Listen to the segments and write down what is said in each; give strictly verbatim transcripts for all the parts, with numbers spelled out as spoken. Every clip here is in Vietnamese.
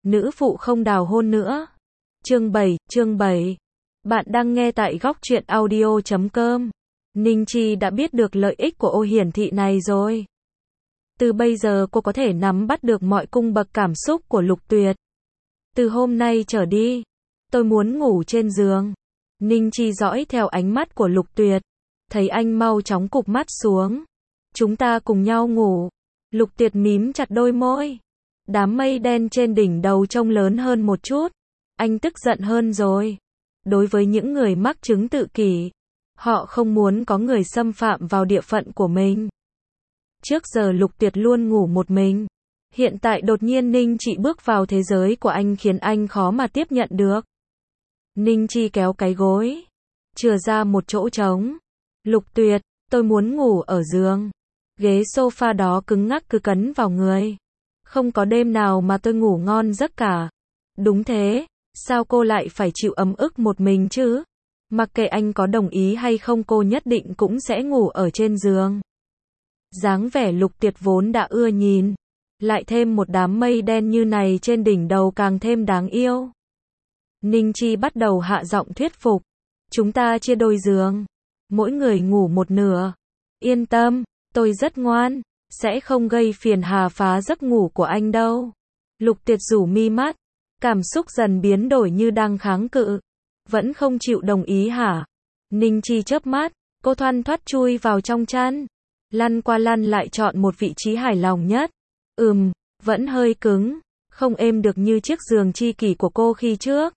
nữ phụ không đào hôn nữa. Chương bảy, chương bảy. Bạn đang nghe tại góc truyện audio chấm com. Ninh Chi đã biết được lợi ích của ô hiển thị này rồi. Từ bây giờ cô có thể nắm bắt được mọi cung bậc cảm xúc của Lục Tuyệt. Từ hôm nay trở đi, tôi muốn ngủ trên giường. Ninh Chi dõi theo ánh mắt của Lục Tuyệt. Thấy anh mau chóng cụp mắt xuống. Chúng ta cùng nhau ngủ. Lục Tuyệt mím chặt đôi môi. Đám mây đen trên đỉnh đầu trông lớn hơn một chút. Anh tức giận hơn rồi. Đối với những người mắc chứng tự kỷ, họ không muốn có người xâm phạm vào địa phận của mình. Trước giờ Lục Tuyệt luôn ngủ một mình. Hiện tại đột nhiên Ninh Chi bước vào thế giới của anh khiến anh khó mà tiếp nhận được. Ninh Chi kéo cái gối, chừa ra một chỗ trống. Lục Tuyệt, tôi muốn ngủ ở giường. Ghế sofa đó cứng ngắc cứ cấn vào người. Không có đêm nào mà tôi ngủ ngon giấc cả. Đúng thế, sao cô lại phải chịu ấm ức một mình chứ? Mặc kệ anh có đồng ý hay không cô nhất định cũng sẽ ngủ ở trên giường. Dáng vẻ Lục Tuyệt vốn đã ưa nhìn. Lại thêm một đám mây đen như này trên đỉnh đầu càng thêm đáng yêu. Ninh Chi bắt đầu hạ giọng thuyết phục. Chúng ta chia đôi giường. Mỗi người ngủ một nửa. Yên tâm, tôi rất ngoan. Sẽ không gây phiền hà phá giấc ngủ của anh đâu. Lục Tuyệt rủ mi mắt. Cảm xúc dần biến đổi như đang kháng cự. Vẫn không chịu đồng ý hả? Ninh Chi chớp mắt. Cô thoăn thoắt chui vào trong chăn. Lăn qua lăn lại chọn một vị trí hài lòng nhất. Ừm, vẫn hơi cứng. Không êm được như chiếc giường chi kỷ của cô khi trước.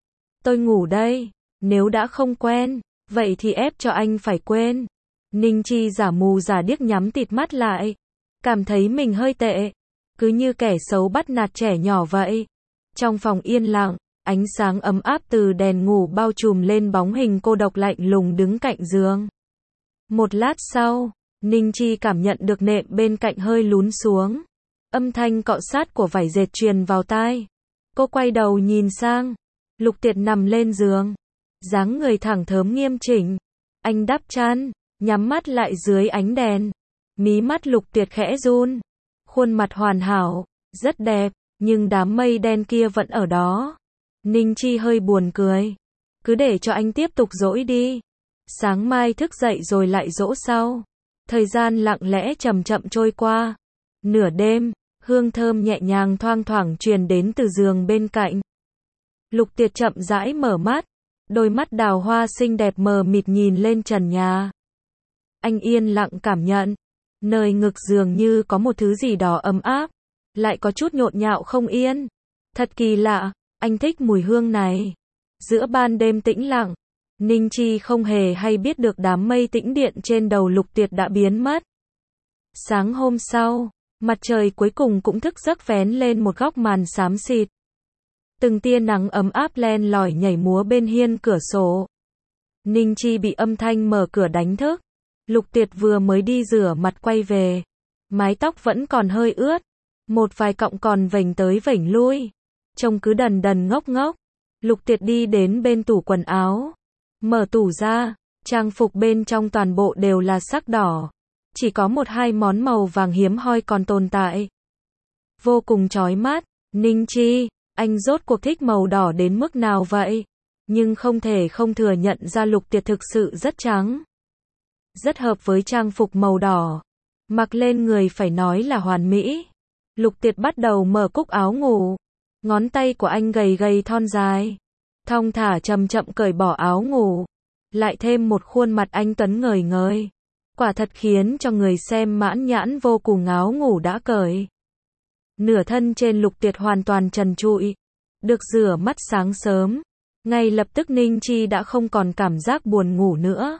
Tôi ngủ đây. Nếu đã không quen, vậy thì ép cho anh phải quên. Ninh Chi giả mù giả điếc nhắm tịt mắt lại. Cảm thấy mình hơi tệ. Cứ như kẻ xấu bắt nạt trẻ nhỏ vậy. Trong phòng yên lặng, ánh sáng ấm áp từ đèn ngủ bao trùm lên bóng hình cô độc lạnh lùng đứng cạnh giường. Một lát sau, Ninh Chi cảm nhận được nệm bên cạnh hơi lún xuống. Âm thanh cọ sát của vải dệt truyền vào tai. Cô quay đầu nhìn sang. Lục Tuyệt nằm lên giường. Dáng người thẳng thớm nghiêm chỉnh. Anh đắp chăn, nhắm mắt lại dưới ánh đèn. Mí mắt Lục Tuyệt khẽ run. Khuôn mặt hoàn hảo, rất đẹp, nhưng đám mây đen kia vẫn ở đó. Ninh Chi hơi buồn cười. Cứ để cho anh tiếp tục dỗi đi. Sáng mai thức dậy rồi lại dỗ sau. Thời gian lặng lẽ chậm chậm trôi qua. Nửa đêm, hương thơm nhẹ nhàng thoang thoảng truyền đến từ giường bên cạnh. Lục Tuyệt chậm rãi mở mắt. Đôi mắt đào hoa xinh đẹp mờ mịt nhìn lên trần nhà. Anh yên lặng cảm nhận. Nơi ngực dường như có một thứ gì đó ấm áp. Lại có chút nhộn nhạo không yên. Thật kỳ lạ, anh thích mùi hương này. Giữa ban đêm tĩnh lặng, Ninh Chi không hề hay biết được đám mây tĩnh điện trên đầu Lục Tuyệt đã biến mất. Sáng hôm sau, mặt trời cuối cùng cũng thức giấc vén lên một góc màn xám xịt. Từng tia nắng ấm áp len lỏi nhảy múa bên hiên cửa sổ. Ninh Chi bị âm thanh mở cửa đánh thức. Lục Tuyệt vừa mới đi rửa mặt quay về. Mái tóc vẫn còn hơi ướt. Một vài cọng còn vểnh tới vểnh lui. Trông cứ đần đần ngốc ngốc. Lục Tuyệt đi đến bên tủ quần áo. Mở tủ ra. Trang phục bên trong toàn bộ đều là sắc đỏ. Chỉ có một hai món màu vàng hiếm hoi còn tồn tại. Vô cùng chói mắt. Ninh Chi, anh rốt cuộc thích màu đỏ đến mức nào vậy? Nhưng không thể không thừa nhận ra Lục Tuyệt thực sự rất trắng. Rất hợp với trang phục màu đỏ. Mặc lên người phải nói là hoàn mỹ. Lục Tuyệt bắt đầu mở cúc áo ngủ. Ngón tay của anh gầy gầy thon dài. Thong thả chậm chậm cởi bỏ áo ngủ. Lại thêm một khuôn mặt anh tuấn ngời ngời. Quả thật khiến cho người xem mãn nhãn vô cùng. Áo ngủ đã cởi. Nửa thân trên Lục Tuyệt hoàn toàn trần trụi. Được rửa mắt sáng sớm. Ngay lập tức Ninh Chi đã không còn cảm giác buồn ngủ nữa.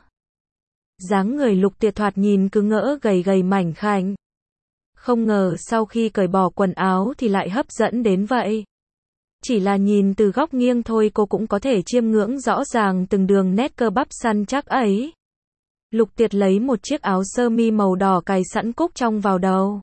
Dáng người Lục Tuyệt thoạt nhìn cứ ngỡ gầy gầy mảnh khảnh. Không ngờ sau khi cởi bỏ quần áo thì lại hấp dẫn đến vậy. Chỉ là nhìn từ góc nghiêng thôi cô cũng có thể chiêm ngưỡng rõ ràng từng đường nét cơ bắp săn chắc ấy. Lục Tuyệt lấy một chiếc áo sơ mi màu đỏ cài sẵn cúc trong vào đầu.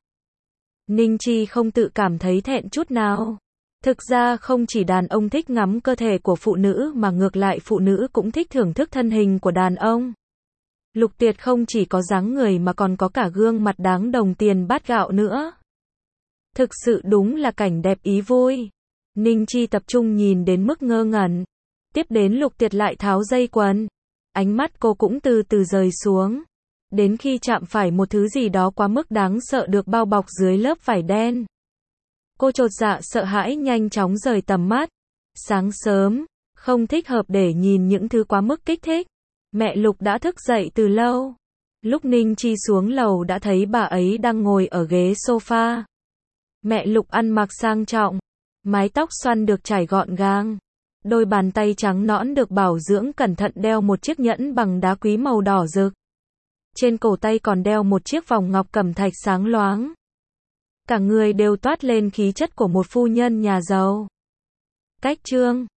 Ninh Chi không tự cảm thấy thẹn chút nào. Thực ra không chỉ đàn ông thích ngắm cơ thể của phụ nữ mà ngược lại phụ nữ cũng thích thưởng thức thân hình của đàn ông. Lục Tuyệt không chỉ có dáng người mà còn có cả gương mặt đáng đồng tiền bát gạo nữa. Thực sự đúng là cảnh đẹp ý vui. Ninh Chi tập trung nhìn đến mức ngơ ngẩn. Tiếp đến Lục Tiệt lại tháo dây quần. Ánh mắt cô cũng từ từ rời xuống. Đến khi chạm phải một thứ gì đó quá mức đáng sợ được bao bọc dưới lớp vải đen. Cô chột dạ sợ hãi nhanh chóng rời tầm mắt. Sáng sớm, không thích hợp để nhìn những thứ quá mức kích thích. Mẹ Lục đã thức dậy từ lâu. Lúc Ninh Chi xuống lầu đã thấy bà ấy đang ngồi ở ghế sofa. Mẹ Lục ăn mặc sang trọng. Mái tóc xoăn được chải gọn gàng. Đôi bàn tay trắng nõn được bảo dưỡng cẩn thận đeo một chiếc nhẫn bằng đá quý màu đỏ rực. Trên cổ tay còn đeo một chiếc vòng ngọc cẩm thạch sáng loáng. Cả người đều toát lên khí chất của một phu nhân nhà giàu. Cách chương